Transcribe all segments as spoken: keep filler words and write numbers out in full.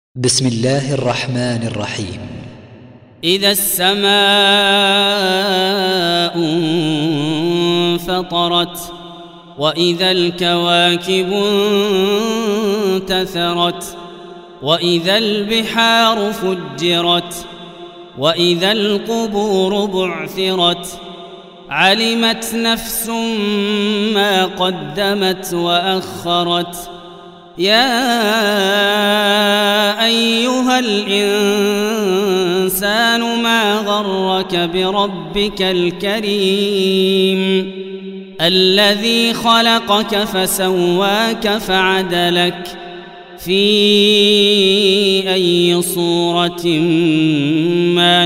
بسم الله الرحمن الرحيم. إذا السماء انفطرت وإذا الكواكب انتثرت وإذا البحار فجرت وإذا القبور بعثرت علمت نفس ما قدمت وأخرت. يا أيها الإنسان ما غرك بربك الكريم الذي خلقك فسواك فعدلك في أي صورة ما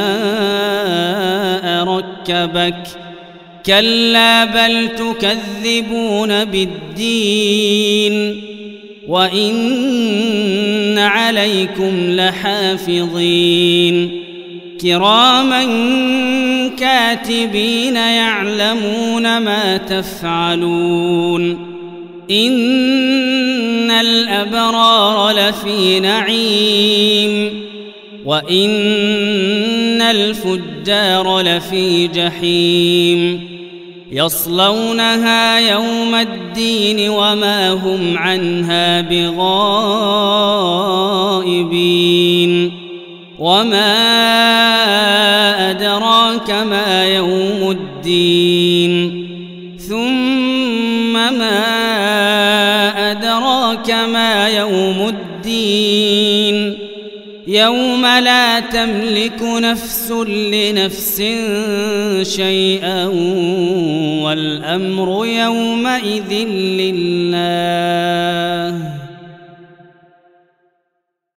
شاء ركبك. كلا بل تكذبون بالدين وإن عليكم لحافظين كراما كاتبين يعلمون ما تفعلون. إن الأبرار لفي نعيم وإن الفجار لفي جحيم يصلونها يوم الدين وما هم عنها بغائبين. وما أدراك ما يوم الدين ثم ما أدراك ما يوم الدين يوم لا تملك نفس لنفس شيئا والأمر يومئذ لله.